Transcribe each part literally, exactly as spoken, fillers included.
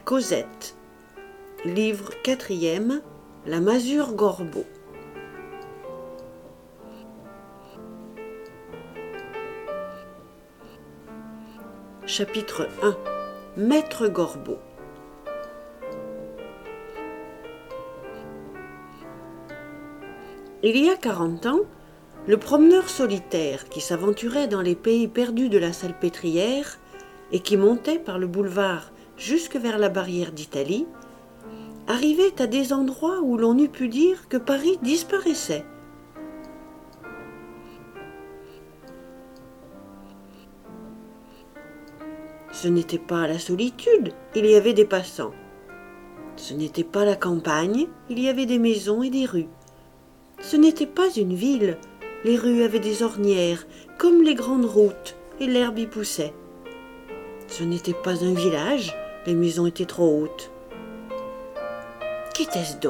Cosette. Livre quatrième. La masure Gorbeau. Chapitre un. Maître Gorbeau. Il y a quarante ans, le promeneur solitaire qui s'aventurait dans les pays perdus de la Salpêtrière et qui montait par le boulevard jusque vers la barrière d'Italie, arrivait à des endroits où l'on eût pu dire que Paris disparaissait. Ce n'était pas la solitude, il y avait des passants. Ce n'était pas la campagne, il y avait des maisons et des rues. Ce n'était pas une ville, les rues avaient des ornières, comme les grandes routes, et l'herbe y poussait. Ce n'était pas un village, les maisons étaient trop hautes. Qu'était-ce donc ?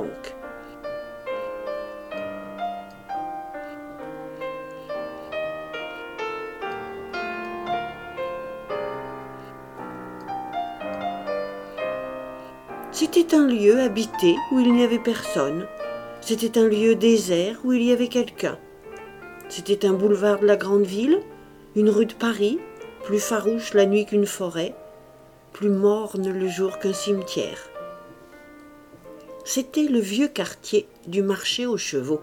C'était un lieu habité où il n'y avait personne. C'était un lieu désert où il y avait quelqu'un. C'était un boulevard de la grande ville, une rue de Paris, plus farouche la nuit qu'une forêt, plus morne le jour qu'un cimetière. C'était le vieux quartier du marché aux chevaux.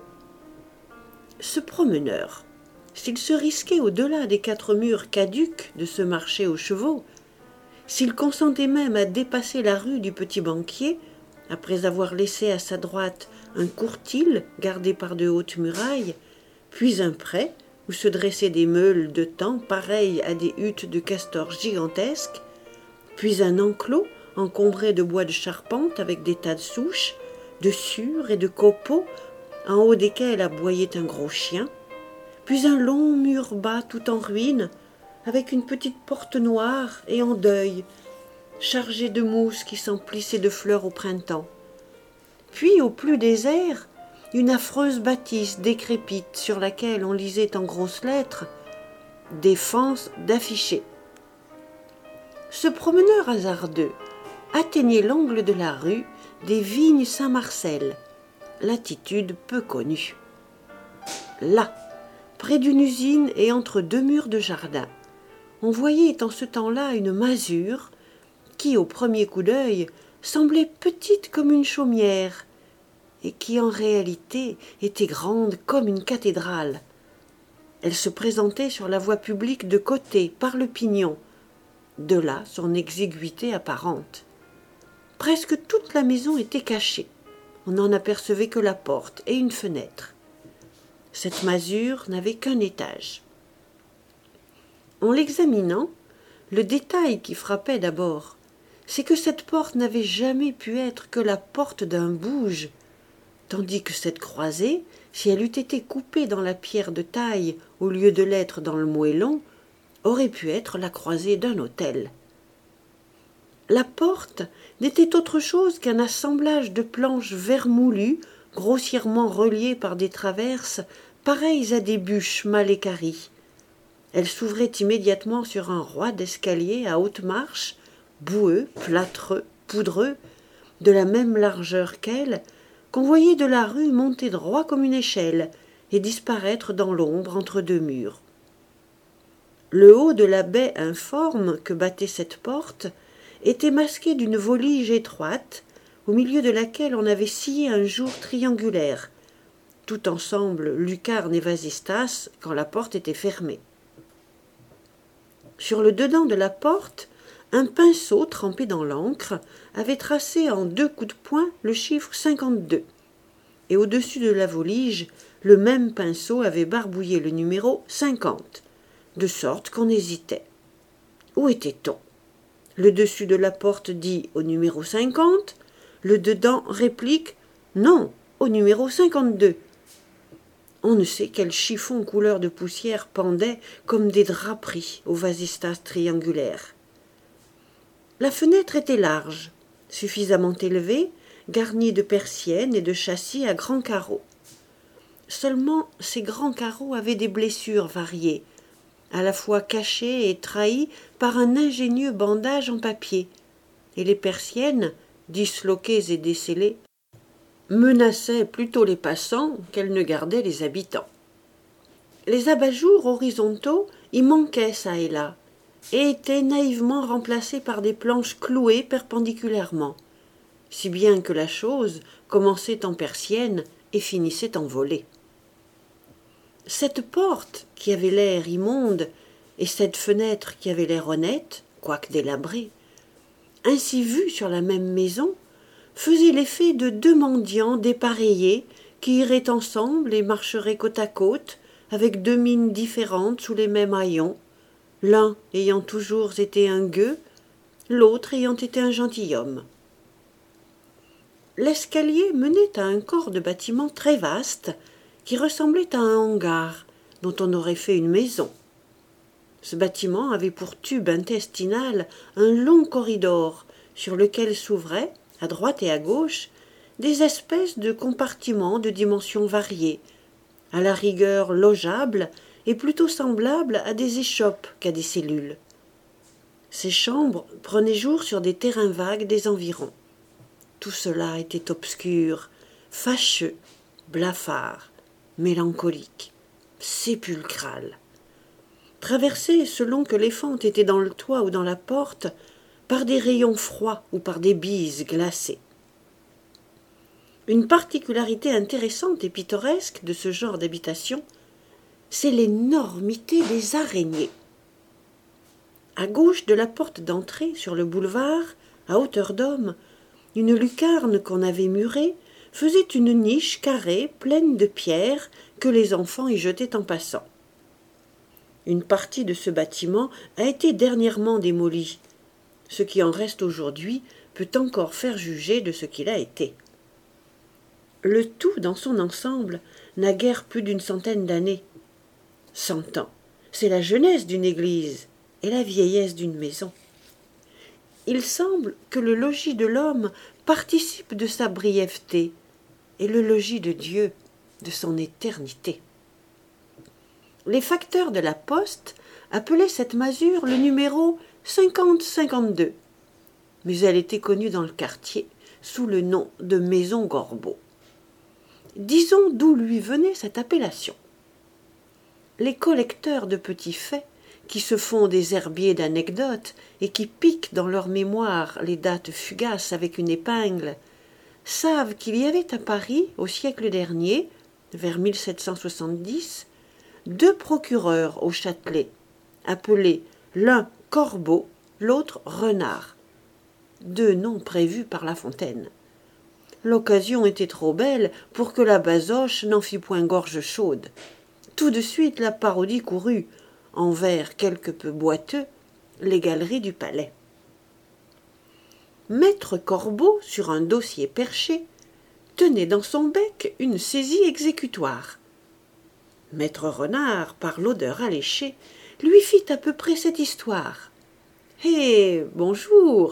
Ce promeneur, s'il se risquait au-delà des quatre murs caducs de ce marché aux chevaux, s'il consentait même à dépasser la rue du Petit Banquier, après avoir laissé à sa droite un courtil gardé par de hautes murailles, puis un pré où se dressaient des meules de temps pareilles à des huttes de castors gigantesques, puis un enclos encombré de bois de charpente avec des tas de souches, de sures et de copeaux, en haut desquels aboyait un gros chien, puis un long mur bas tout en ruine, avec une petite porte noire et en deuil, chargée de mousse qui s'emplissait de fleurs au printemps. Puis, au plus désert, une affreuse bâtisse décrépite sur laquelle on lisait en grosses lettres « Défense d'afficher ». Ce promeneur hasardeux atteignait l'angle de la rue des Vignes Saint-Marcel, latitude peu connue. Là, près d'une usine et entre deux murs de jardin, on voyait en ce temps-là une masure qui, au premier coup d'œil, semblait petite comme une chaumière et qui, en réalité, était grande comme une cathédrale. Elle se présentait sur la voie publique de côté, par le pignon, de là son exiguïté apparente. Presque toute la maison était cachée. On n'en apercevait que la porte et une fenêtre. Cette masure n'avait qu'un étage. En l'examinant, le détail qui frappait d'abord, c'est que cette porte n'avait jamais pu être que la porte d'un bouge, tandis que cette croisée, si elle eût été coupée dans la pierre de taille au lieu de l'être dans le moellon, aurait pu être la croisée d'un autel. La porte n'était autre chose qu'un assemblage de planches vermoulues, grossièrement reliées par des traverses, pareilles à des bûches mal équarries. Elle s'ouvrait immédiatement sur un roi d'escalier à haute marche, boueux, plâtreux, poudreux, de la même largeur qu'elle, qu'on voyait de la rue monter droit comme une échelle et disparaître dans l'ombre entre deux murs. Le haut de la baie informe que battait cette porte était masqué d'une volige étroite, au milieu de laquelle on avait scié un jour triangulaire, tout ensemble lucarne et vasistas quand la porte était fermée. Sur le dedans de la porte, un pinceau trempé dans l'encre avait tracé en deux coups de poing le chiffre cinquante-deux, et au-dessus de la volige, le même pinceau avait barbouillé le numéro cinquante, de sorte qu'on hésitait. Où était-on ? Le dessus de la porte dit au numéro cinquante, le dedans réplique non, au numéro cinquante-deux. On ne sait quel chiffon couleur de poussière pendait comme des draperies au vasistas triangulaire. La fenêtre était large, suffisamment élevée, garnie de persiennes et de châssis à grands carreaux. Seulement, ces grands carreaux avaient des blessures variées, à la fois cachées et trahies par un ingénieux bandage en papier, et les persiennes, disloquées et descellées, menaçaient plutôt les passants qu'elles ne gardaient les habitants. Les abat-jours horizontaux y manquaient çà et là, et étaient naïvement remplacés par des planches clouées perpendiculairement, si bien que la chose commençait en persienne et finissait en volée. Cette porte, qui avait l'air immonde, et cette fenêtre qui avait l'air honnête, quoique délabrée, ainsi vues sur la même maison, faisaient l'effet de deux mendiants dépareillés qui iraient ensemble et marcheraient côte à côte, avec deux mines différentes sous les mêmes haillons, l'un ayant toujours été un gueux, l'autre ayant été un gentilhomme. L'escalier menait à un corps de bâtiment très vaste, qui ressemblait à un hangar, dont on aurait fait une maison. Ce bâtiment avait pour tube intestinal un long corridor, sur lequel s'ouvraient, à droite et à gauche, des espèces de compartiments de dimensions variées, à la rigueur logeables et plutôt semblables à des échoppes qu'à des cellules. Ces chambres prenaient jour sur des terrains vagues des environs. Tout cela était obscur, fâcheux, blafard, mélancolique, sépulcral, traversé selon que les fentes étaient dans le toit ou dans la porte, par des rayons froids ou par des bises glacées. Une particularité intéressante et pittoresque de ce genre d'habitation, c'est l'énormité des araignées. À gauche de la porte d'entrée, sur le boulevard, à hauteur d'homme, une lucarne qu'on avait murée faisait une niche carrée pleine de pierres que les enfants y jetaient en passant. Une partie de ce bâtiment a été dernièrement démolie. Ce qui en reste aujourd'hui peut encore faire juger de ce qu'il a été. Le tout dans son ensemble n'a guère plus d'une centaine d'années. Cent ans, c'est la jeunesse d'une église et la vieillesse d'une maison. Il semble que le logis de l'homme participe de sa brièveté et le logis de Dieu de son éternité. Les facteurs de la poste appelaient cette masure le numéro cinquante cinquante-deux, mais elle était connue dans le quartier sous le nom de maison Gorbeau. Disons d'où lui venait cette appellation. Les collecteurs de petits faits, qui se font des herbiers d'anecdotes et qui piquent dans leur mémoire les dates fugaces avec une épingle, savent qu'il y avait à Paris, au siècle dernier, vers mille sept cent soixante-dix, deux procureurs au Châtelet, appelés l'un Corbeau, l'autre Renard, deux noms prévus par La Fontaine. L'occasion était trop belle pour que la basoche n'en fît point gorge chaude. Tout de suite la parodie courut, en vers quelque peu boiteux, les galeries du palais. Maître Corbeau, sur un dossier perché, tenait dans son bec une saisie exécutoire. Maître Renard, par l'odeur alléchée, lui fit à peu près cette histoire. « Eh, bonjour !»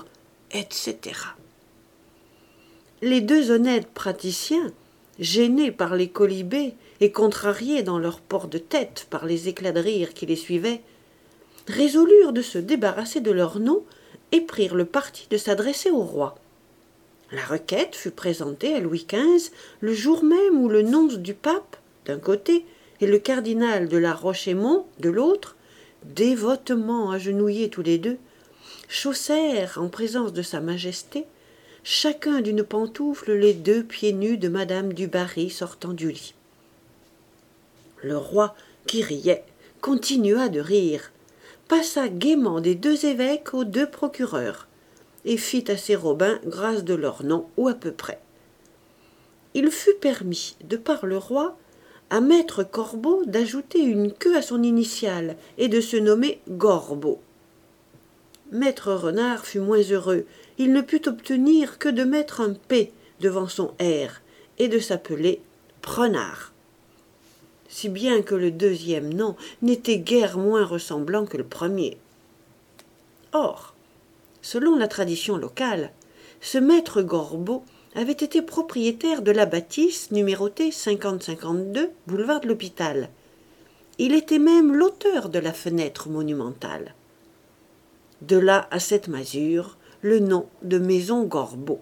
et cetera. Les deux honnêtes praticiens, gênés par les colibés et contrariés dans leur port de tête par les éclats de rire qui les suivaient, résolurent de se débarrasser de leurs noms et prirent le parti de s'adresser au roi. La requête fut présentée à Louis quinze le jour même où le nonce du pape, d'un côté, et le cardinal de la Roche-Aymon, de l'autre, dévotement agenouillés tous les deux, chaussèrent en présence de sa majesté, chacun d'une pantoufle les deux pieds nus de madame du Barry sortant du lit. Le roi, qui riait, continua de rire, passa gaiement des deux évêques aux deux procureurs, et fit à ses robins grâce de leur nom ou à peu près. Il fut permis, de par le roi, à maître Corbeau d'ajouter une queue à son initiale et de se nommer Gorbeau. Maître Renard fut moins heureux, il ne put obtenir que de mettre un P devant son R et de s'appeler Prenard, si bien que le deuxième nom n'était guère moins ressemblant que le premier. Or, selon la tradition locale, ce maître Gorbeau avait été propriétaire de la bâtisse numérotée cinquante cinquante-deux, boulevard de l'Hôpital. Il était même l'auteur de la fenêtre monumentale. De là à cette masure, le nom de maison Gorbeau.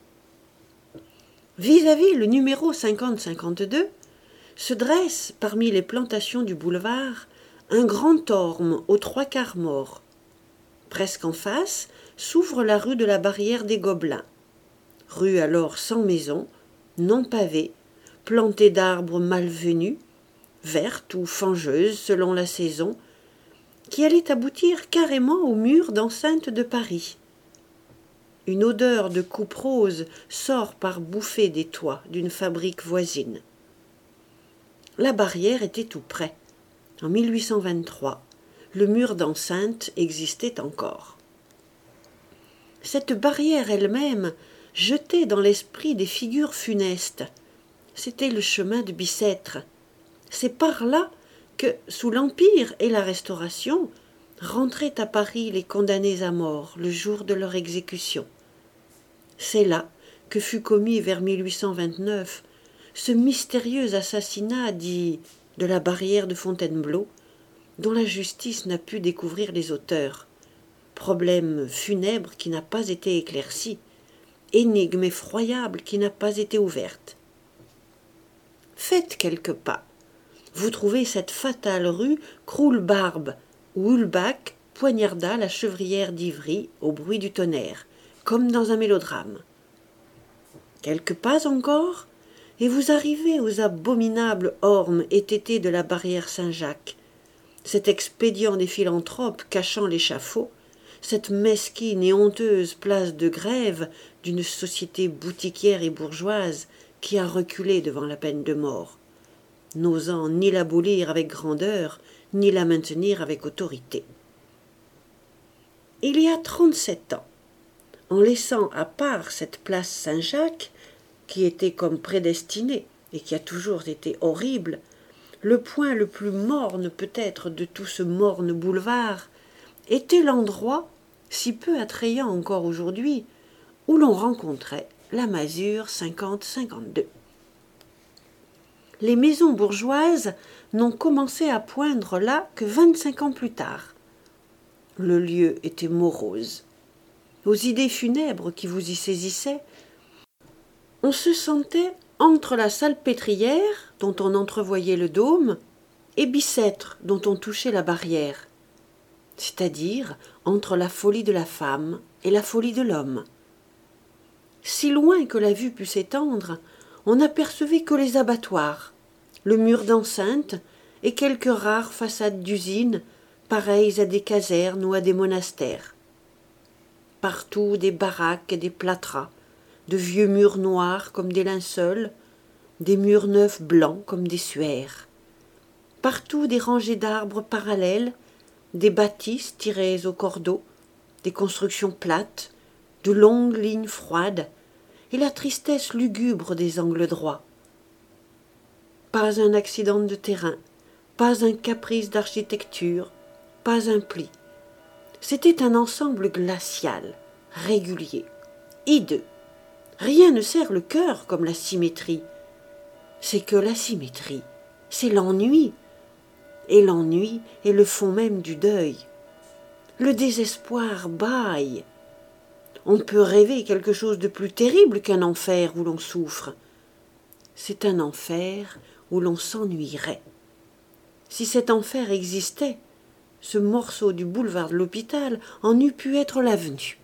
Vis-à-vis le numéro cinquante cinquante-deux se dresse, parmi les plantations du boulevard, un grand orme aux trois quarts mort. Presque en face s'ouvre la rue de la Barrière des Gobelins. Rue alors sans maison, non pavée, plantée d'arbres malvenus, vertes ou fangeuses selon la saison, qui allait aboutir carrément au mur d'enceinte de Paris. Une odeur de coupe rose sort par bouffées des toits d'une fabrique voisine. La barrière était tout près. En mille huit cent vingt-trois, le mur d'enceinte existait encore. Cette barrière elle-même jetait dans l'esprit des figures funestes. C'était le chemin de Bicêtre. C'est par là que, sous l'Empire et la Restauration, rentraient à Paris les condamnés à mort le jour de leur exécution. C'est là que fut commis vers mille huit cent vingt-neuf ce mystérieux assassinat dit de la barrière de Fontainebleau, dont la justice n'a pu découvrir les auteurs. Problème funèbre qui n'a pas été éclairci, énigme effroyable qui n'a pas été ouverte. Faites quelques pas. Vous trouvez cette fatale rue Croulebarbe, où Ulbach poignarda la chevrière d'Ivry au bruit du tonnerre, comme dans un mélodrame. Quelques pas encore, et vous arrivez aux abominables ormes étêtés de la barrière Saint-Jacques, cet expédient des philanthropes cachant l'échafaud, cette mesquine et honteuse place de grève d'une société boutiquière et bourgeoise qui a reculé devant la peine de mort, n'osant ni l'abolir avec grandeur, ni la maintenir avec autorité. Il y a trente-sept ans, en laissant à part cette place Saint-Jacques, qui était comme prédestinée et qui a toujours été horrible, le point le plus morne peut-être de tout ce morne boulevard, était l'endroit, si peu attrayant encore aujourd'hui, où l'on rencontrait la masure cinquante cinquante-deux. Les maisons bourgeoises n'ont commencé à poindre là que vingt-cinq ans plus tard. Le lieu était morose. Aux idées funèbres qui vous y saisissaient, on se sentait entre la salpêtrière, dont on entrevoyait le dôme, et Bicêtre, dont on touchait la barrière, c'est-à-dire entre la folie de la femme et la folie de l'homme. Si loin que la vue pût s'étendre, on n'apercevait que les abattoirs, le mur d'enceinte et quelques rares façades d'usines, pareilles à des casernes ou à des monastères. Partout des baraques et des plâtras, de vieux murs noirs comme des linceuls, des murs neufs blancs comme des suaires. Partout des rangées d'arbres parallèles, des bâtisses tirées au cordeau, des constructions plates, de longues lignes froides, et la tristesse lugubre des angles droits. Pas un accident de terrain, pas un caprice d'architecture, pas un pli. C'était un ensemble glacial, régulier, hideux. Rien ne serre le cœur comme la symétrie. C'est que la symétrie, c'est l'ennui. Et l'ennui est le fond même du deuil. Le désespoir bâille. On peut rêver quelque chose de plus terrible qu'un enfer où l'on souffre. C'est un enfer où l'on s'ennuierait. Si cet enfer existait, ce morceau du boulevard de l'Hôpital en eût pu être l'avenue.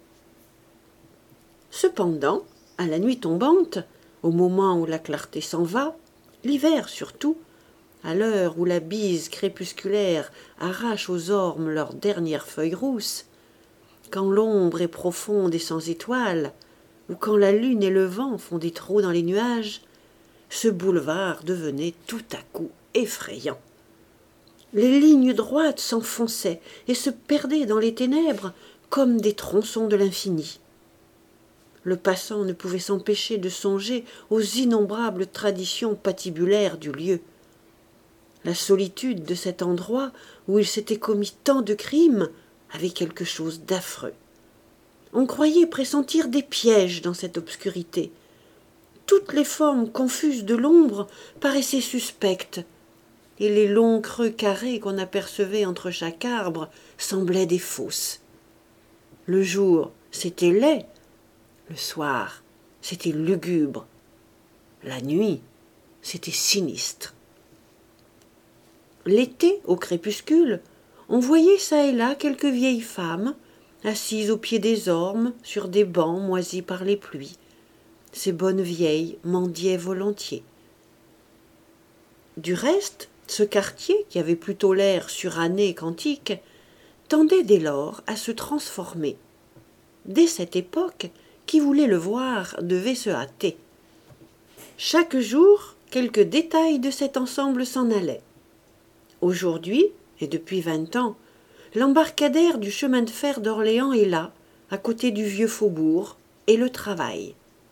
Cependant, à la nuit tombante, au moment où la clarté s'en va, l'hiver surtout, à l'heure où la bise crépusculaire arrache aux ormes leurs dernières feuilles rousses, quand l'ombre est profonde et sans étoiles, ou quand la lune et le vent font des trous dans les nuages, ce boulevard devenait tout à coup effrayant. Les lignes droites s'enfonçaient et se perdaient dans les ténèbres comme des tronçons de l'infini. Le passant ne pouvait s'empêcher de songer aux innombrables traditions patibulaires du lieu. La solitude de cet endroit où il s'était commis tant de crimes avait quelque chose d'affreux. On croyait pressentir des pièges dans cette obscurité. Toutes les formes confuses de l'ombre paraissaient suspectes, et les longs creux carrés qu'on apercevait entre chaque arbre semblaient des fosses. Le jour c'était laid. Le soir, c'était lugubre. La nuit, c'était sinistre. L'été, au crépuscule, on voyait çà et là quelques vieilles femmes, assises au pied des ormes, sur des bancs moisis par les pluies. Ces bonnes vieilles mendiaient volontiers. Du reste, ce quartier, qui avait plutôt l'air suranné qu'antique, tendait dès lors à se transformer. Dès cette époque, qui voulait le voir devait se hâter. Chaque jour, quelques détails de cet ensemble s'en allaient. Aujourd'hui, et depuis vingt ans, l'embarcadère du chemin de fer d'Orléans est là, à côté du vieux faubourg, et le travail.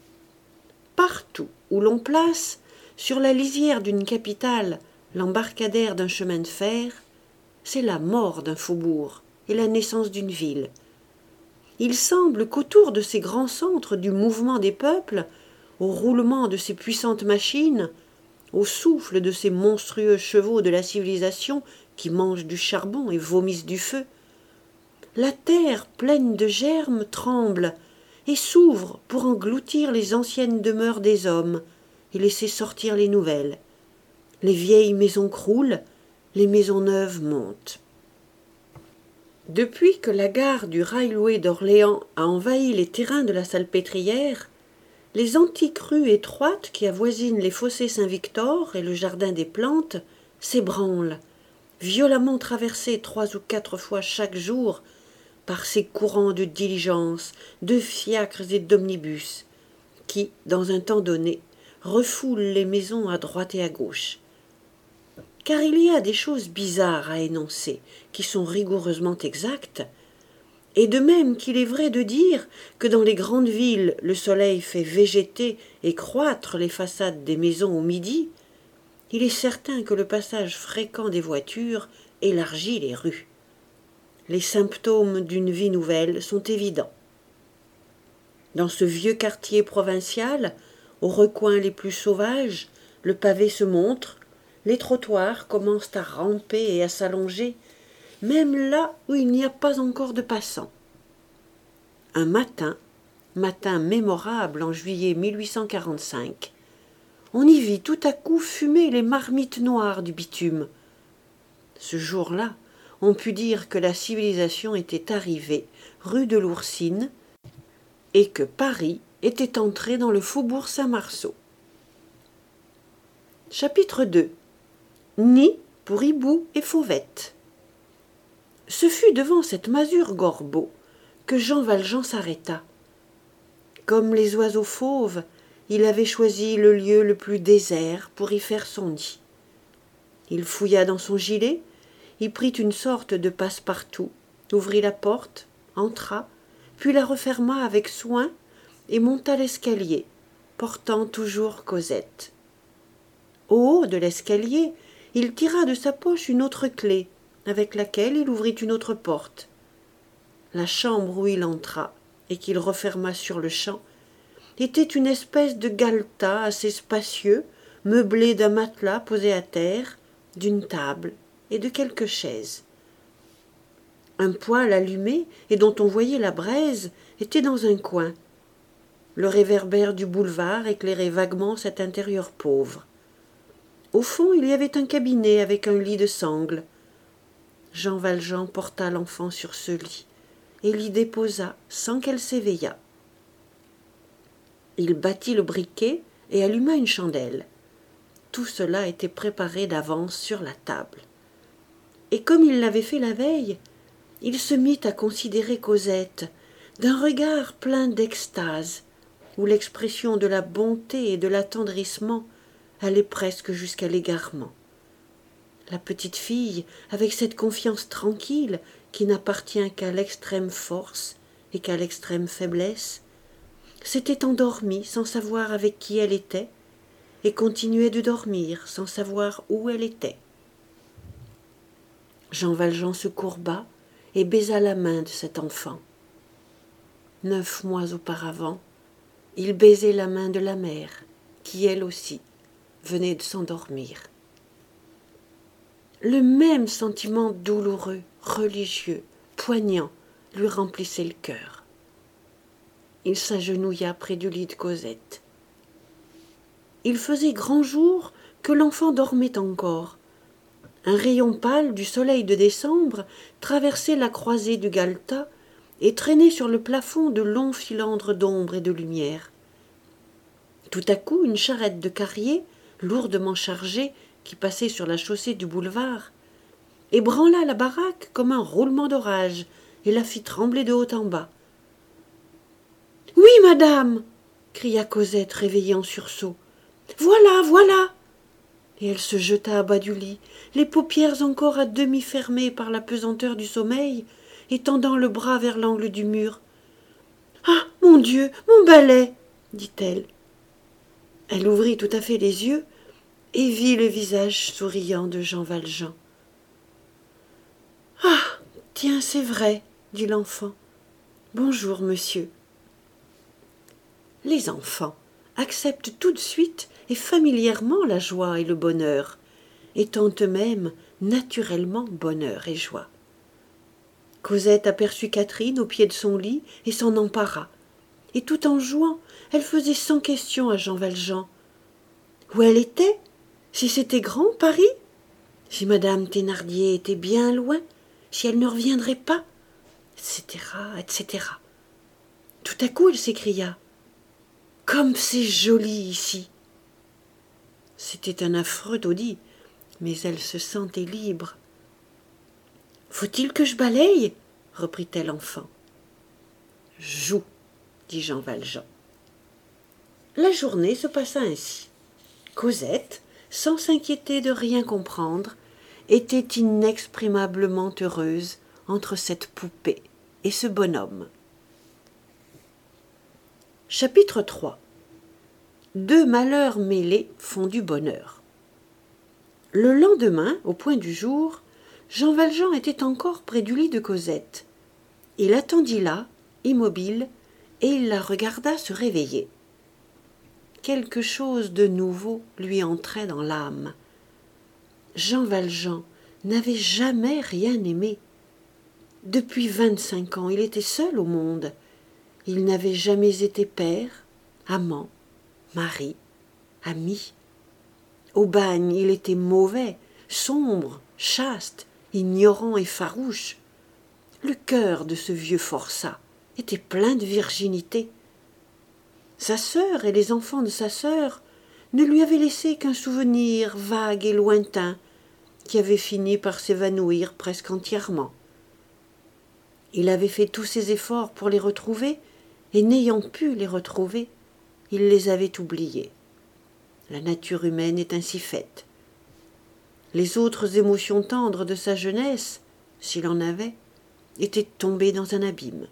Partout où l'on place, sur la lisière d'une capitale, l'embarcadère d'un chemin de fer, c'est la mort d'un faubourg et la naissance d'une ville. Il semble qu'autour de ces grands centres du mouvement des peuples, au roulement de ces puissantes machines, au souffle de ces monstrueux chevaux de la civilisation qui mangent du charbon et vomissent du feu, la terre pleine de germes tremble et s'ouvre pour engloutir les anciennes demeures des hommes et laisser sortir les nouvelles. Les vieilles maisons croulent, les maisons neuves montent. Depuis que la gare du railway d'Orléans a envahi les terrains de la Salpêtrière, les antiques rues étroites qui avoisinent les fossés Saint-Victor et le jardin des Plantes s'ébranlent, violemment traversées trois ou quatre fois chaque jour par ces courants de diligences, de fiacres et d'omnibus, qui, dans un temps donné, refoulent les maisons à droite et à gauche. Car il y a des choses bizarres à énoncer, qui sont rigoureusement exactes, et de même qu'il est vrai de dire que dans les grandes villes le soleil fait végéter et croître les façades des maisons au midi, il est certain que le passage fréquent des voitures élargit les rues. Les symptômes d'une vie nouvelle sont évidents. Dans ce vieux quartier provincial, aux recoins les plus sauvages, le pavé se montre, les trottoirs commencent à ramper et à s'allonger, même là où il n'y a pas encore de passants. Un matin, matin mémorable en juillet mille huit cent quarante-cinq, on y vit tout à coup fumer les marmites noires du bitume. Ce jour-là, on put dire que la civilisation était arrivée rue de l'Oursine et que Paris était entré dans le faubourg Saint-Marceau. Chapitre deux. Nid pour hibou et fauvette. Ce fut devant cette masure Gorbeau que Jean Valjean s'arrêta. Comme les oiseaux fauves, il avait choisi le lieu le plus désert pour y faire son nid. Il fouilla dans son gilet, y prit une sorte de passe-partout, ouvrit la porte, entra, puis la referma avec soin et monta l'escalier, portant toujours Cosette. Au haut de l'escalier, il tira de sa poche une autre clé, avec laquelle il ouvrit une autre porte. La chambre où il entra, et qu'il referma sur-le-champ, était une espèce de galetas assez spacieux, meublé d'un matelas posé à terre, d'une table et de quelques chaises. Un poêle allumé, et dont on voyait la braise, était dans un coin. Le réverbère du boulevard éclairait vaguement cet intérieur pauvre. Au fond, il y avait un cabinet avec un lit de sangle. Jean Valjean porta l'enfant sur ce lit et l'y déposa sans qu'elle s'éveillât. Il battit le briquet et alluma une chandelle. Tout cela était préparé d'avance sur la table. Et comme il l'avait fait la veille, il se mit à considérer Cosette d'un regard plein d'extase, où l'expression de la bonté et de l'attendrissement allait presque jusqu'à l'égarement. La petite fille, avec cette confiance tranquille qui n'appartient qu'à l'extrême force et qu'à l'extrême faiblesse, s'était endormie sans savoir avec qui elle était, et continuait de dormir sans savoir où elle était. Jean Valjean se courba et baisa la main de cet enfant. Neuf mois auparavant, il baisait la main de la mère, qui elle aussi venait de s'endormir. Le même sentiment douloureux, religieux, poignant lui remplissait le cœur. Il s'agenouilla près du lit de Cosette. Il faisait grand jour que l'enfant dormait encore. Un rayon pâle du soleil de décembre traversait la croisée du galetas et traînait sur le plafond de longs filandres d'ombre et de lumière. Tout à coup, une charrette de carrier, lourdement chargée, qui passait sur la chaussée du boulevard, ébranla la baraque comme un roulement d'orage et la fit trembler de haut en bas. « Oui, madame !» cria Cosette, réveillée en sursaut. « Voilà, voilà !» Et elle se jeta à bas du lit, les paupières encore à demi fermées par la pesanteur du sommeil, et tendant le bras vers l'angle du mur. « Ah, mon Dieu, mon balai !» dit-elle. Elle ouvrit tout à fait les yeux et vit le visage souriant de Jean Valjean. « Ah, tiens, c'est vrai, » dit l'enfant. « Bonjour, monsieur. » Les enfants acceptent tout de suite et familièrement la joie et le bonheur, étant eux-mêmes naturellement bonheur et joie. Cosette aperçut Catherine au pied de son lit et s'en empara, et tout en jouant, elle faisait cent questions à Jean Valjean. Où elle était? Si c'était grand, Paris? Si madame Thénardier était bien loin? Si elle ne reviendrait pas? Etc., et cetera. Tout à coup, elle s'écria. Comme c'est joli ici! C'était un affreux taudis, mais elle se sentait libre. Faut-il que je balaye? reprit-elle enfin. Joue, dit Jean Valjean. La journée se passa ainsi. Cosette, sans s'inquiéter de rien comprendre, était inexprimablement heureuse entre cette poupée et ce bonhomme. Chapitre trois. Deux malheurs mêlés font du bonheur. Le lendemain, au point du jour, Jean Valjean était encore près du lit de Cosette. Il attendit là, immobile, et il la regarda se réveiller. Quelque chose de nouveau lui entrait dans l'âme. Jean Valjean n'avait jamais rien aimé. Depuis vingt-cinq ans, il était seul au monde. Il n'avait jamais été père, amant, mari, ami. Au bagne, il était mauvais, sombre, chaste, ignorant et farouche. Le cœur de ce vieux forçat était plein de virginité. Sa sœur et les enfants de sa sœur ne lui avaient laissé qu'un souvenir vague et lointain qui avait fini par s'évanouir presque entièrement. Il avait fait tous ses efforts pour les retrouver, et n'ayant pu les retrouver, il les avait oubliés. La nature humaine est ainsi faite. Les autres émotions tendres de sa jeunesse, s'il en avait, étaient tombées dans un abîme.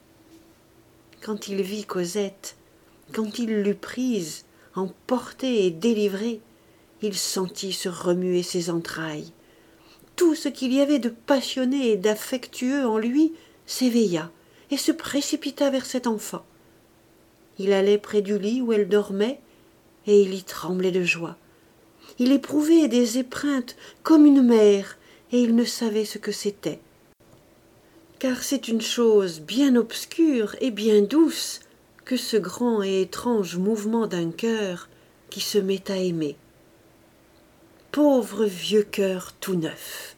Quand il vit Cosette, quand il l'eut prise, emportée et délivrée, il sentit se remuer ses entrailles. Tout ce qu'il y avait de passionné et d'affectueux en lui s'éveilla et se précipita vers cet enfant. Il allait près du lit où elle dormait, et il y tremblait de joie. Il éprouvait des épreintes comme une mère, et il ne savait ce que c'était. Car c'est une chose bien obscure et bien douce que ce grand et étrange mouvement d'un cœur qui se met à aimer. Pauvre vieux cœur tout neuf!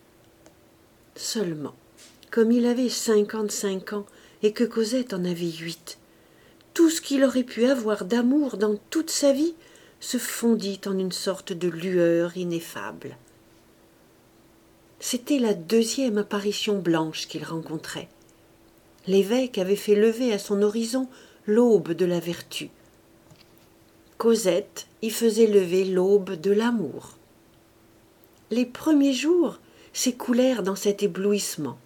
Seulement, comme il avait cinquante-cinq ans et que Cosette en avait huit, tout ce qu'il aurait pu avoir d'amour dans toute sa vie se fondit en une sorte de lueur ineffable. C'était la deuxième apparition blanche qu'il rencontrait. L'évêque avait fait lever à son horizon l'aube de la vertu. Cosette y faisait lever l'aube de l'amour. Les premiers jours s'écoulèrent dans cet éblouissement.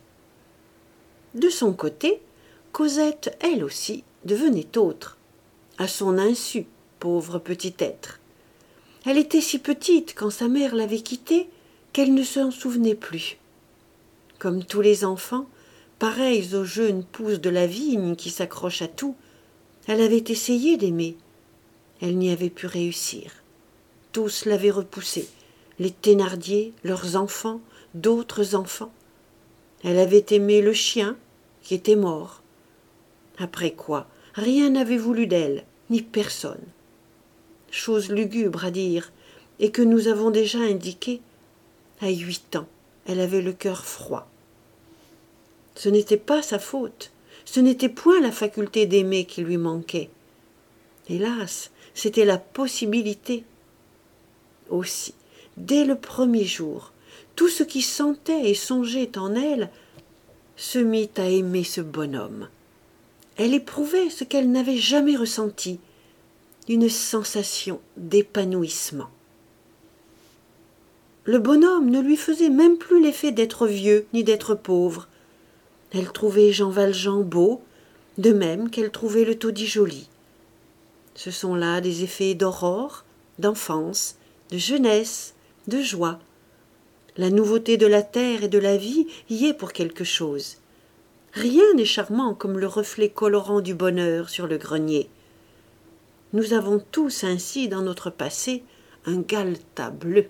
De son côté, Cosette, elle aussi, devenait autre, à son insu, pauvre petit être. Elle était si petite quand sa mère l'avait quittée qu'elle ne s'en souvenait plus. Comme tous les enfants, pareils aux jeunes pousses de la vigne qui s'accrochent à tout, elle avait essayé d'aimer. Elle n'y avait pu réussir. Tous l'avaient repoussée, les Thénardier, leurs enfants, d'autres enfants. Elle avait aimé le chien qui était mort. Après quoi, rien n'avait voulu d'elle, ni personne. Chose lugubre à dire, et que nous avons déjà indiquée, à huit ans, elle avait le cœur froid. Ce n'était pas sa faute, ce n'était point la faculté d'aimer qui lui manquait. Hélas, c'était la possibilité. Aussi, dès le premier jour, tout ce qui sentait et songeait en elle se mit à aimer ce bonhomme. Elle éprouvait ce qu'elle n'avait jamais ressenti, une sensation d'épanouissement. Le bonhomme ne lui faisait même plus l'effet d'être vieux ni d'être pauvre. Elle trouvait Jean Valjean beau, de même qu'elle trouvait le taudis joli. Ce sont là des effets d'aurore, d'enfance, de jeunesse, de joie. La nouveauté de la terre et de la vie y est pour quelque chose. Rien n'est charmant comme le reflet colorant du bonheur sur le grenier. Nous avons tous ainsi dans notre passé un galetas bleu.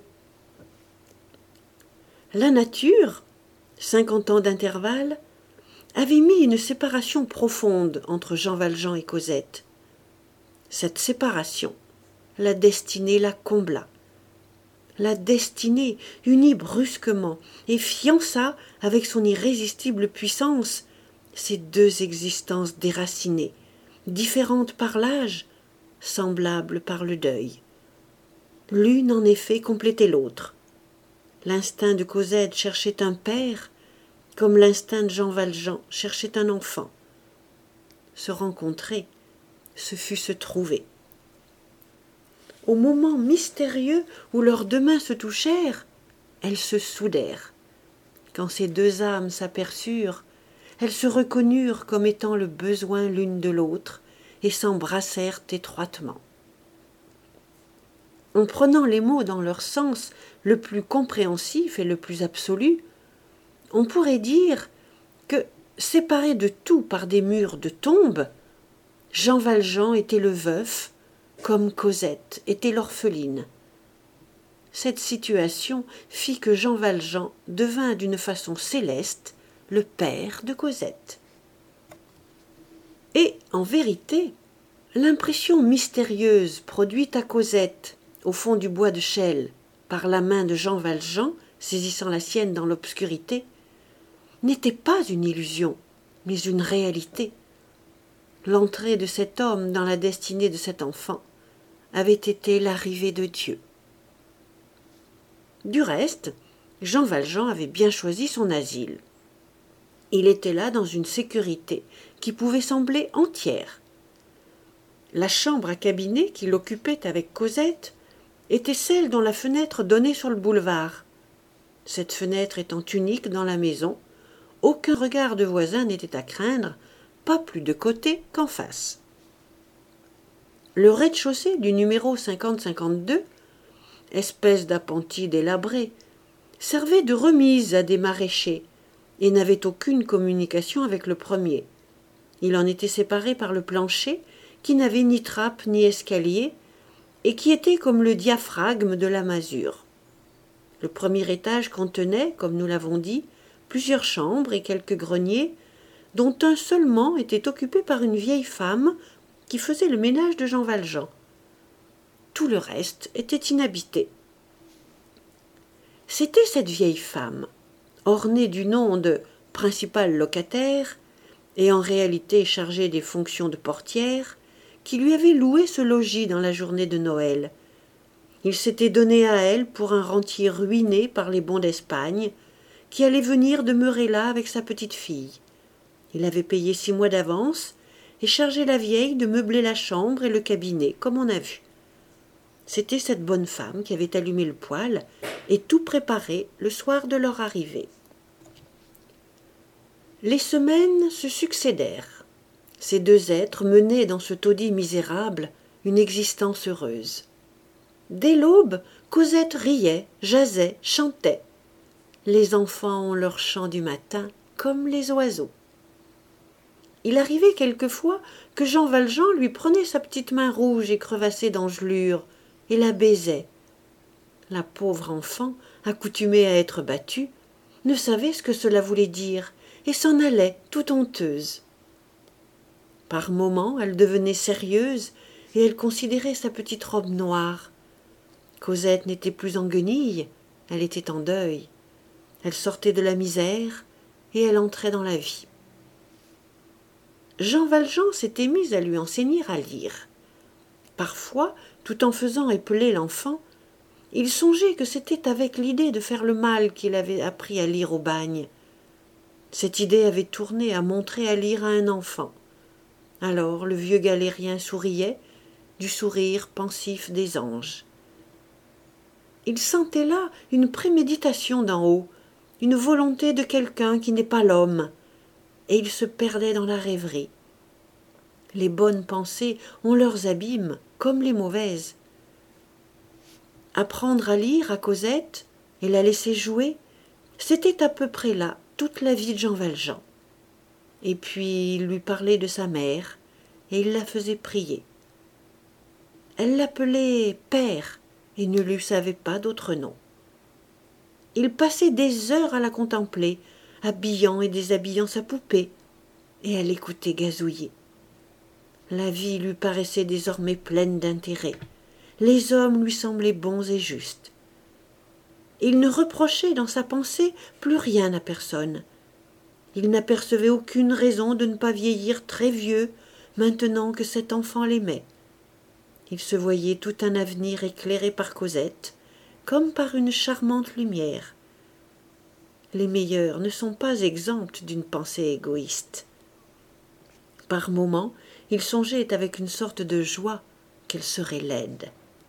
La nature, cinquante ans d'intervalle, avait mis une séparation profonde entre Jean Valjean et Cosette. Cette séparation, la destinée la combla. La destinée unit brusquement et fiança avec son irrésistible puissance ces deux existences déracinées, différentes par l'âge, semblables par le deuil. L'une en effet complétait l'autre. L'instinct de Cosette cherchait un père, comme l'instinct de Jean Valjean cherchait un enfant. Se rencontrer, ce fut se trouver. Au moment mystérieux où leurs deux mains se touchèrent, elles se soudèrent. Quand ces deux âmes s'aperçurent, elles se reconnurent comme étant le besoin l'une de l'autre et s'embrassèrent étroitement. En prenant les mots dans leur sens le plus compréhensif et le plus absolu, on pourrait dire que, séparé de tout par des murs de tombe, Jean Valjean était le veuf, comme Cosette était l'orpheline. Cette situation fit que Jean Valjean devint d'une façon céleste le père de Cosette. Et, en vérité, l'impression mystérieuse produite à Cosette, au fond du bois de Chelles, par la main de Jean Valjean, saisissant la sienne dans l'obscurité, n'était pas une illusion, mais une réalité. L'entrée de cet homme dans la destinée de cet enfant avait été l'arrivée de Dieu. Du reste, Jean Valjean avait bien choisi son asile. Il était là dans une sécurité qui pouvait sembler entière. La chambre à cabinet qu'il occupait avec Cosette était celle dont la fenêtre donnait sur le boulevard. Cette fenêtre étant unique dans la maison, aucun regard de voisin n'était à craindre, pas plus de côté qu'en face. Le rez-de-chaussée du numéro cinquante cinquante-deux, espèce d'appentis délabré, servait de remise à des maraîchers et n'avait aucune communication avec le premier. Il en était séparé par le plancher qui n'avait ni trappe ni escalier et qui était comme le diaphragme de la masure. Le premier étage contenait, comme nous l'avons dit, plusieurs chambres et quelques greniers, dont un seulement était occupé par une vieille femme qui faisait le ménage de Jean Valjean. Tout le reste était inhabité. C'était cette vieille femme, ornée du nom de principale locataire et en réalité chargée des fonctions de portière, qui lui avait loué ce logis dans la journée de Noël. Il s'était donné à elle pour un rentier ruiné par les bons d'Espagne, qui allait venir demeurer là avec sa petite fille. Il avait payé six mois d'avance et chargé la vieille de meubler la chambre et le cabinet, comme on a vu. C'était cette bonne femme qui avait allumé le poêle et tout préparé le soir de leur arrivée. Les semaines se succédèrent. Ces deux êtres menaient dans ce taudis misérable une existence heureuse. Dès l'aube, Cosette riait, jasait, chantait. Les enfants ont leur chant du matin, comme les oiseaux. Il arrivait quelquefois que Jean Valjean lui prenait sa petite main rouge et crevassée d'engelure et la baisait. La pauvre enfant, accoutumée à être battue, ne savait ce que cela voulait dire et s'en allait tout honteuse. Par moments, elle devenait sérieuse et elle considérait sa petite robe noire. Cosette n'était plus en guenille, elle était en deuil. Elle sortait de la misère et elle entrait dans la vie. Jean Valjean s'était mis à lui enseigner à lire. Parfois, tout en faisant épeler l'enfant, il songeait que c'était avec l'idée de faire le mal qu'il avait appris à lire au bagne. Cette idée avait tourné à montrer à lire à un enfant. Alors le vieux galérien souriait, du sourire pensif des anges. Il sentait là une préméditation d'en haut, une volonté de quelqu'un qui n'est pas l'homme, et il se perdait dans la rêverie. Les bonnes pensées ont leurs abîmes, comme les mauvaises. Apprendre à lire à Cosette et la laisser jouer, c'était à peu près là toute la vie de Jean Valjean. Et puis il lui parlait de sa mère, et il la faisait prier. Elle l'appelait père, et ne lui savait pas d'autre nom. Il passait des heures à la contempler, habillant et déshabillant sa poupée, et à l'écouter gazouiller. La vie lui paraissait désormais pleine d'intérêt. Les hommes lui semblaient bons et justes. Il ne reprochait dans sa pensée plus rien à personne. Il n'apercevait aucune raison de ne pas vieillir très vieux maintenant que cet enfant l'aimait. Il se voyait tout un avenir éclairé par Cosette, comme par une charmante lumière. Les meilleurs ne sont pas exempts d'une pensée égoïste. Par moments, il songeait avec une sorte de joie qu'elle serait laide.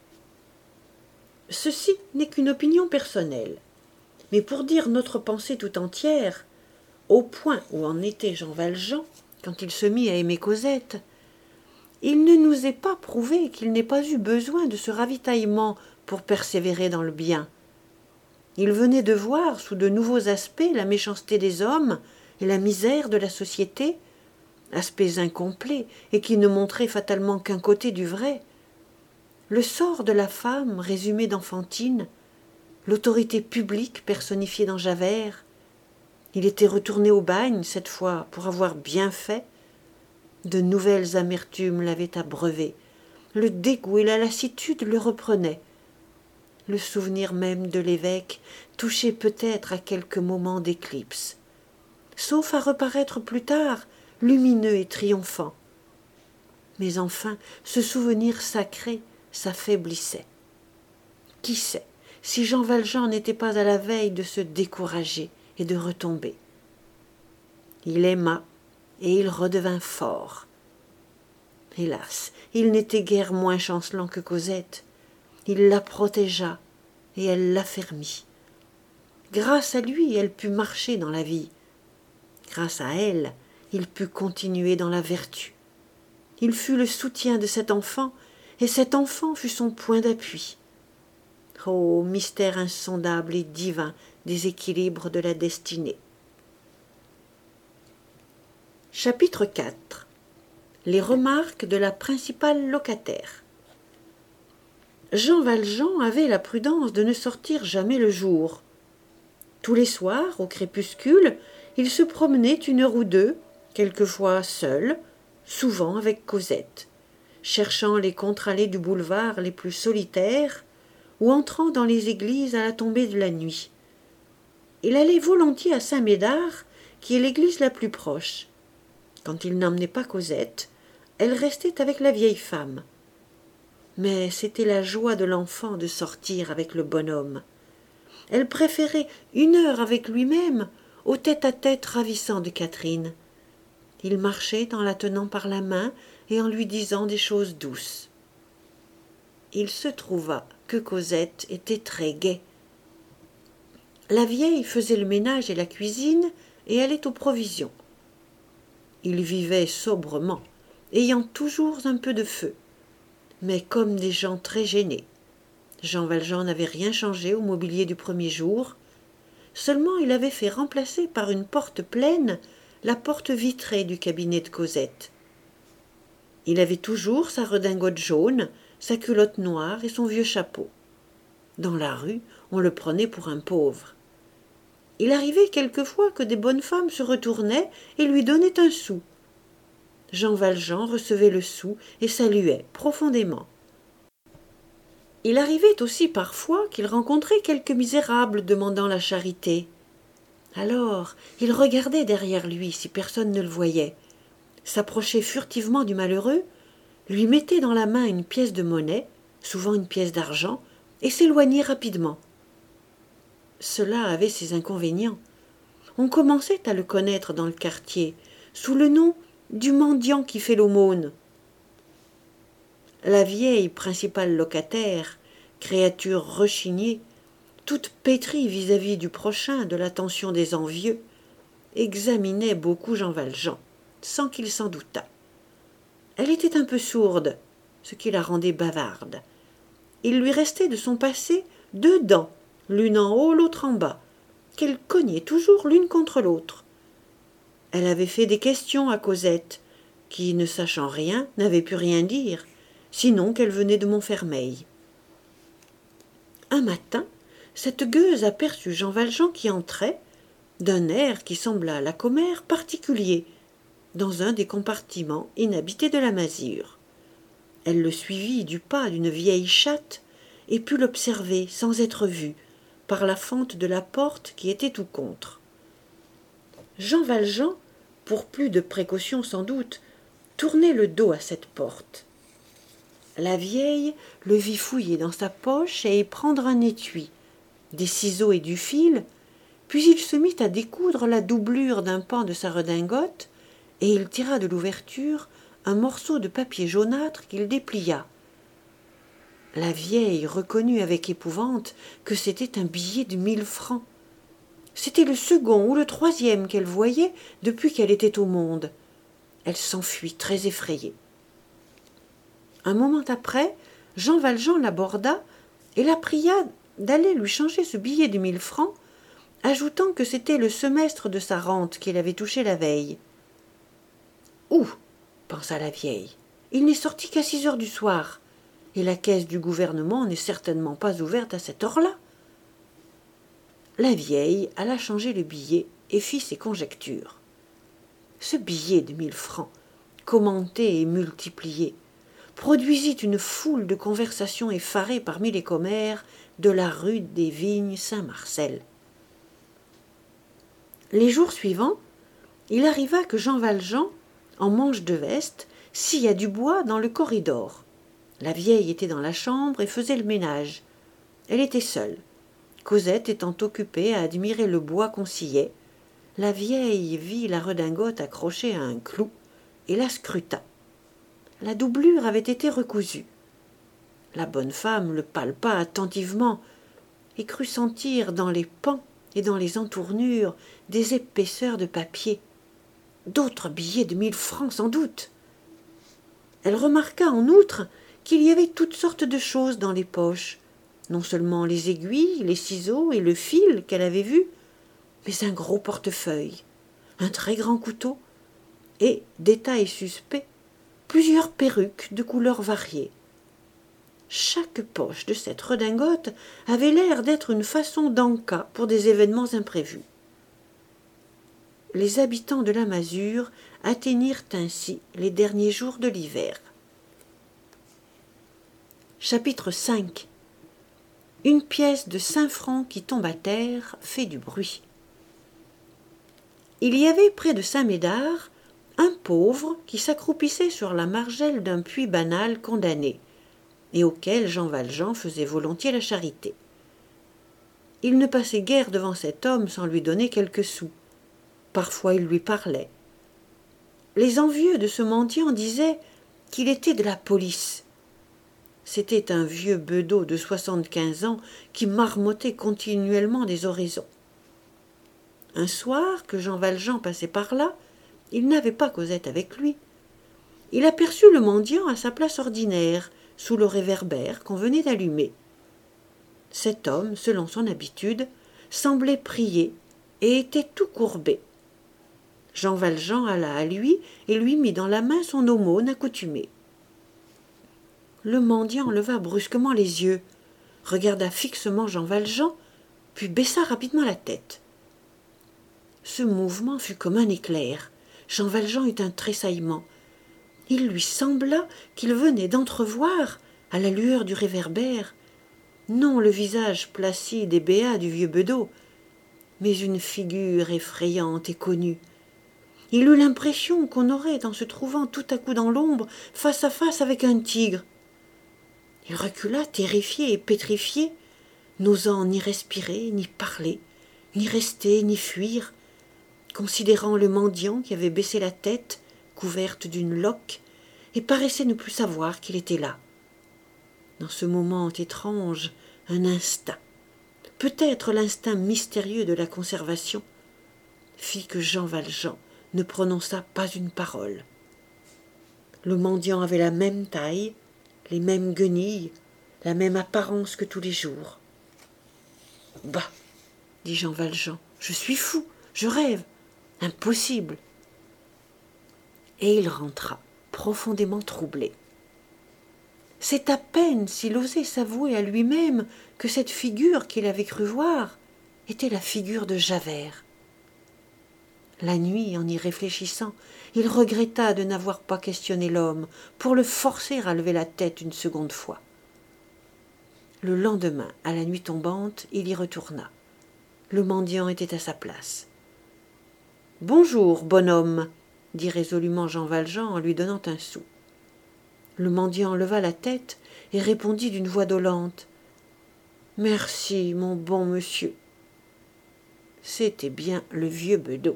Ceci n'est qu'une opinion personnelle, mais pour dire notre pensée tout entière, au point où en était Jean Valjean quand il se mit à aimer Cosette, il ne nous est pas prouvé qu'il n'ait pas eu besoin de ce ravitaillement pour persévérer dans le bien. Il venait de voir sous de nouveaux aspects la méchanceté des hommes et la misère de la société, aspects incomplets et qui ne montraient fatalement qu'un côté du vrai. Le sort de la femme résumé dans Fantine, l'autorité publique personnifiée dans Javert. Il était retourné au bagne cette fois pour avoir bien fait. De nouvelles amertumes l'avaient abreuvé. Le dégoût et la lassitude le reprenaient. Le souvenir même de l'évêque touchait peut-être à quelques moments d'éclipse, sauf à reparaître plus tard, lumineux et triomphant. Mais enfin, ce souvenir sacré s'affaiblissait. Qui sait si Jean Valjean n'était pas à la veille de se décourager et de retomber. Il aima et il redevint fort. Hélas, il n'était guère moins chancelant que Cosette. Il la protégea et elle l'affermit. Grâce à lui, elle put marcher dans la vie. Grâce à elle, il put continuer dans la vertu. Il fut le soutien de cet enfant, et cet enfant fut son point d'appui. Ô mystère insondable et divin des équilibres de la destinée. Chapitre quatre. Les remarques de la principale locataire. Jean Valjean avait la prudence de ne sortir jamais le jour. Tous les soirs, au crépuscule, il se promenait une heure ou deux, quelquefois seul, souvent avec Cosette, cherchant les contre-allées du boulevard les plus solitaires ou entrant dans les églises à la tombée de la nuit. Il allait volontiers à Saint-Médard, qui est l'église la plus proche. Quand il n'emmenait pas Cosette, elle restait avec la vieille femme. Mais c'était la joie de l'enfant de sortir avec le bonhomme. Elle préférait une heure avec lui-même au tête-à-tête ravissant de Catherine. Il marchait en la tenant par la main et en lui disant des choses douces. Il se trouva que Cosette était très gaie. La vieille faisait le ménage et la cuisine et allait aux provisions. Ils vivaient sobrement, ayant toujours un peu de feu, mais comme des gens très gênés. Jean Valjean n'avait rien changé au mobilier du premier jour, seulement il avait fait remplacer par une porte pleine la porte vitrée du cabinet de Cosette. Il avait toujours sa redingote jaune, sa culotte noire et son vieux chapeau. Dans la rue, on le prenait pour un pauvre. Il arrivait quelquefois que des bonnes femmes se retournaient et lui donnaient un sou. Jean Valjean recevait le sou et saluait profondément. Il arrivait aussi parfois qu'il rencontrait quelques misérables demandant la charité. Alors il regardait derrière lui si personne ne le voyait, s'approchait furtivement du malheureux, lui mettait dans la main une pièce de monnaie, souvent une pièce d'argent, et s'éloignait rapidement. Cela avait ses inconvénients. On commençait à le connaître dans le quartier, sous le nom du mendiant qui fait l'aumône. La vieille principale locataire, créature rechignée, toute pétrie vis-à-vis du prochain de l'attention des envieux, examinait beaucoup Jean Valjean, sans qu'il s'en doutât. Elle était un peu sourde, ce qui la rendait bavarde. Il lui restait de son passé deux dents, l'une en haut, l'autre en bas, qu'elle cognait toujours l'une contre l'autre. Elle avait fait des questions à Cosette, qui, ne sachant rien, n'avait pu rien dire, sinon qu'elle venait de Montfermeil. Un matin, cette gueuse aperçut Jean Valjean qui entrait, d'un air qui sembla la commère particulier, dans un des compartiments inhabités de la masure. Elle le suivit du pas d'une vieille chatte et put l'observer sans être vue, par la fente de la porte qui était tout contre. Jean Valjean, pour plus de précaution sans doute, tournait le dos à cette porte. La vieille le vit fouiller dans sa poche et y prendre un étui, des ciseaux et du fil, puis il se mit à découdre la doublure d'un pan de sa redingote, et il tira de l'ouverture un morceau de papier jaunâtre qu'il déplia. La vieille reconnut avec épouvante que c'était un billet de mille francs. C'était le second ou le troisième qu'elle voyait depuis qu'elle était au monde. Elle s'enfuit très effrayée. Un moment après, Jean Valjean l'aborda et la pria d'aller lui changer ce billet de mille francs, ajoutant que c'était le semestre de sa rente qu'il avait touché la veille. « Ouh !» pensa la vieille, « il n'est sorti qu'à six heures du soir, et la caisse du gouvernement n'est certainement pas ouverte à cette heure-là. » La vieille alla changer le billet et fit ses conjectures. Ce billet de mille francs, commenté et multiplié, produisit une foule de conversations effarées parmi les commères de la rue des Vignes Saint-Marcel. Les jours suivants, il arriva que Jean Valjean, en manche de veste, scia du bois dans le corridor. La vieille était dans la chambre et faisait le ménage. Elle était seule, Cosette étant occupée à admirer le bois qu'on sciait. La vieille vit la redingote accrochée à un clou et la scruta. La doublure avait été recousue. La bonne femme le palpa attentivement et crut sentir dans les pans et dans les entournures des épaisseurs de papier. D'autres billets de mille francs sans doute. Elle remarqua en outre qu'il y avait toutes sortes de choses dans les poches, non seulement les aiguilles, les ciseaux et le fil qu'elle avait vus, mais un gros portefeuille, un très grand couteau et, détail suspect, plusieurs perruques de couleurs variées. Chaque poche de cette redingote avait l'air d'être une façon d'en-cas pour des événements imprévus. Les habitants de la masure atteignirent ainsi les derniers jours de l'hiver. Chapitre cinq. Une pièce de cinq francs qui tombe à terre fait du bruit. Il y avait près de Saint-Médard un pauvre qui s'accroupissait sur la margelle d'un puits banal condamné, et auquel Jean Valjean faisait volontiers la charité. Il ne passait guère devant cet homme sans lui donner quelques sous. Parfois il lui parlait. Les envieux de ce mendiant disaient qu'il était de la police. C'était un vieux bedeau de soixante-quinze ans qui marmottait continuellement des oraisons. Un soir que Jean Valjean passait par là, il n'avait pas Cosette avec lui. Il aperçut le mendiant à sa place ordinaire, sous le réverbère qu'on venait d'allumer. Cet homme, selon son habitude, semblait prier et était tout courbé. Jean Valjean alla à lui et lui mit dans la main son aumône accoutumée. Le mendiant leva brusquement les yeux, regarda fixement Jean Valjean, puis baissa rapidement la tête. Ce mouvement fut comme un éclair. Jean Valjean eut un tressaillement. Il lui sembla qu'il venait d'entrevoir, à la lueur du réverbère, non le visage placide et béat du vieux bedeau, mais une figure effrayante et connue. Il eut l'impression qu'on aurait, en se trouvant tout à coup dans l'ombre, face à face avec un tigre. Il recula, terrifié et pétrifié, n'osant ni respirer, ni parler, ni rester, ni fuir, considérant le mendiant qui avait baissé la tête, couverte d'une loque, et paraissait ne plus savoir qu'il était là. Dans ce moment étrange, un instinct, peut-être l'instinct mystérieux de la conservation, fit que Jean Valjean ne prononça pas une parole. Le mendiant avait la même taille, les mêmes guenilles, la même apparence que tous les jours. « Bah !» dit Jean Valjean, « je suis fou, je rêve, impossible !» Et il rentra, profondément troublé. C'est à peine s'il osait s'avouer à lui-même que cette figure qu'il avait cru voir était la figure de Javert. La nuit, en y réfléchissant, il regretta de n'avoir pas questionné l'homme pour le forcer à lever la tête une seconde fois. Le lendemain, à la nuit tombante, il y retourna. Le mendiant était à sa place. « Bonjour, bonhomme !» dit résolument Jean Valjean en lui donnant un sou. Le mendiant leva la tête et répondit d'une voix dolente. « Merci, mon bon monsieur. » C'était bien le vieux bedeau.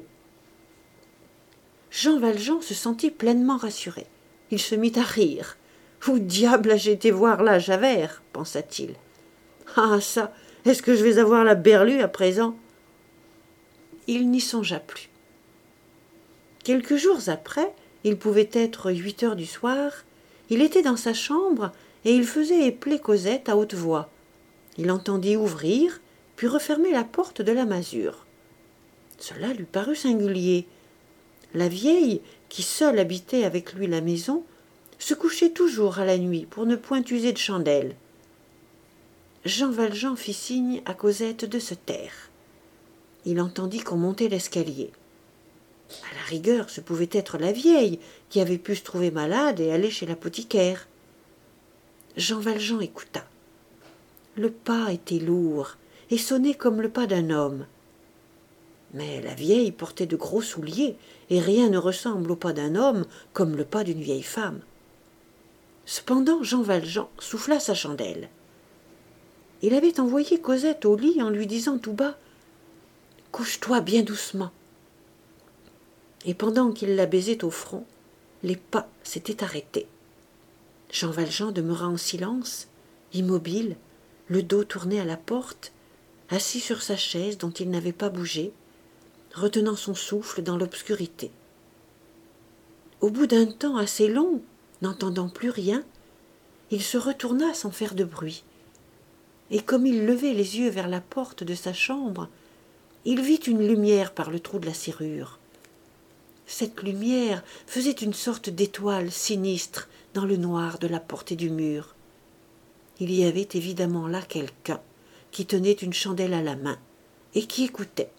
Jean Valjean se sentit pleinement rassuré. Il se mit à rire. « Où diable ai-je été voir là, Javert ?» pensa-t-il. « Ah ça, est-ce que je vais avoir la berlue à présent ?» Il n'y songea plus. Quelques jours après, il pouvait être huit heures du soir, il était dans sa chambre et il faisait épeler Cosette à haute voix. Il entendit ouvrir, puis refermer la porte de la masure. Cela lui parut singulier. La vieille, qui seule habitait avec lui la maison, se couchait toujours à la nuit pour ne point user de chandelle. Jean Valjean fit signe à Cosette de se taire. Il entendit qu'on montait l'escalier. À la rigueur, ce pouvait être la vieille qui avait pu se trouver malade et aller chez l'apothicaire. Jean Valjean écouta. Le pas était lourd et sonnait comme le pas d'un homme. Mais la vieille portait de gros souliers, et rien ne ressemble au pas d'un homme comme le pas d'une vieille femme. Cependant, Jean Valjean souffla sa chandelle. Il avait envoyé Cosette au lit en lui disant tout bas « Couche-toi bien doucement ». Et pendant qu'il la baisait au front, les pas s'étaient arrêtés. Jean Valjean demeura en silence, immobile, le dos tourné à la porte, assis sur sa chaise dont il n'avait pas bougé, retenant son souffle dans l'obscurité. Au bout d'un temps assez long, n'entendant plus rien, il se retourna sans faire de bruit, et comme il levait les yeux vers la porte de sa chambre, il vit une lumière par le trou de la serrure. Cette lumière faisait une sorte d'étoile sinistre dans le noir de la porte et du mur. Il y avait évidemment là quelqu'un qui tenait une chandelle à la main et qui écoutait.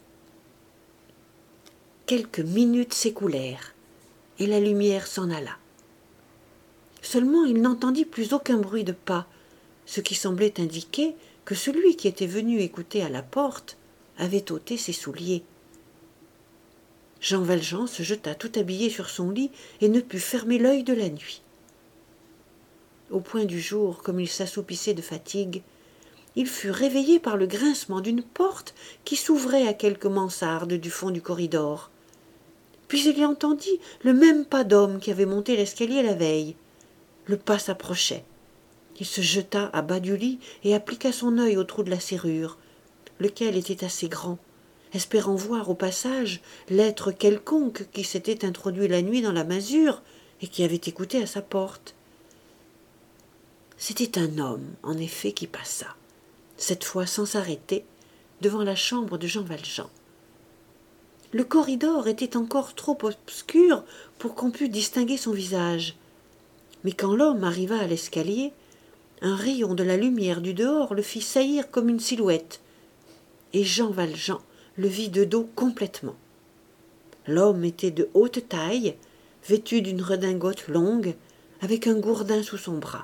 Quelques minutes s'écoulèrent, et la lumière s'en alla. Seulement il n'entendit plus aucun bruit de pas, ce qui semblait indiquer que celui qui était venu écouter à la porte avait ôté ses souliers. Jean Valjean se jeta tout habillé sur son lit et ne put fermer l'œil de la nuit. Au point du jour, comme il s'assoupissait de fatigue, il fut réveillé par le grincement d'une porte qui s'ouvrait à quelques mansardes du fond du corridor. Puis il y entendit le même pas d'homme qui avait monté l'escalier la veille. Le pas s'approchait. Il se jeta à bas du lit et appliqua son œil au trou de la serrure, lequel était assez grand, espérant voir au passage l'être quelconque qui s'était introduit la nuit dans la masure et qui avait écouté à sa porte. C'était un homme, en effet, qui passa, cette fois sans s'arrêter, devant la chambre de Jean Valjean. Le corridor était encore trop obscur pour qu'on pût distinguer son visage, mais quand l'homme arriva à l'escalier, un rayon de la lumière du dehors le fit saillir comme une silhouette, et Jean Valjean le vit de dos complètement. L'homme était de haute taille, vêtue d'une redingote longue, avec un gourdin sous son bras.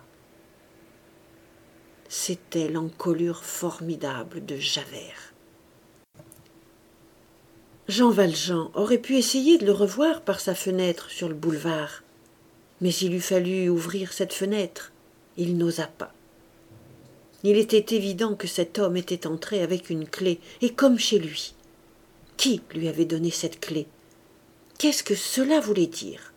C'était l'encolure formidable de Javert. Jean Valjean aurait pu essayer de le revoir par sa fenêtre sur le boulevard, mais il eût fallu ouvrir cette fenêtre. Il n'osa pas. Il était évident que cet homme était entré avec une clé, et comme chez lui. Qui lui avait donné cette clé? Qu'est-ce que cela voulait dire?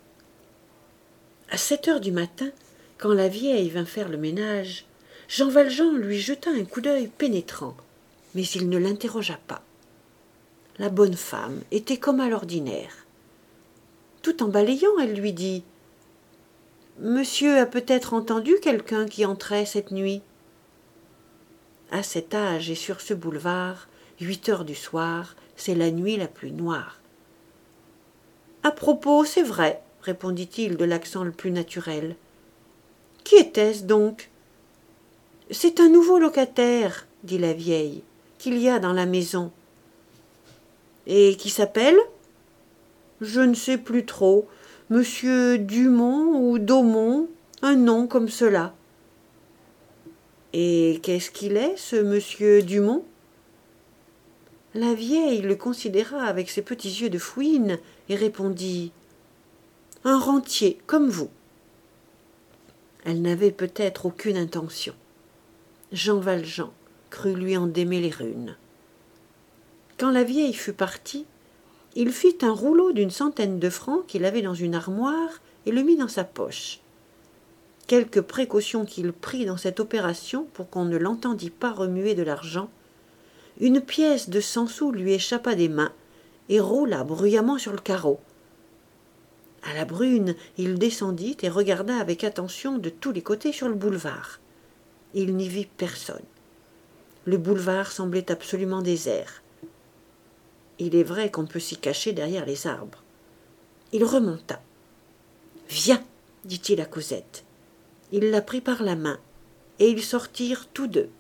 À sept heures du matin, quand la vieille vint faire le ménage, Jean Valjean lui jeta un coup d'œil pénétrant, mais il ne l'interrogea pas. La bonne femme était comme à l'ordinaire. Tout en balayant, elle lui dit « Monsieur a peut-être entendu quelqu'un qui entrait cette nuit ?» À cet âge et sur ce boulevard, huit heures du soir, c'est la nuit la plus noire. « À propos, c'est vrai, » répondit-il de l'accent le plus naturel. « Qui était-ce donc ?»« C'est un nouveau locataire, » dit la vieille, « qu'il y a dans la maison. »« Et qui s'appelle ?»« Je ne sais plus trop, Monsieur Dumont ou Daumont, un nom comme cela. »« Et qu'est-ce qu'il est, ce Monsieur Dumont ?» La vieille le considéra avec ses petits yeux de fouine et répondit « Un rentier, comme vous. » Elle n'avait peut-être aucune intention. Jean Valjean crut lui en démêler une. Quand la vieille fut partie, il fit un rouleau d'une centaine de francs qu'il avait dans une armoire et le mit dans sa poche. Quelque précaution qu'il prit dans cette opération pour qu'on ne l'entendît pas remuer de l'argent, une pièce de cent sous lui échappa des mains et roula bruyamment sur le carreau. À la brune, il descendit et regarda avec attention de tous les côtés sur le boulevard. Il n'y vit personne. Le boulevard semblait absolument désert. Il est vrai qu'on peut s'y cacher derrière les arbres. Il remonta. « Viens, dit-il à Cosette. Il la prit par la main, et ils sortirent tous deux.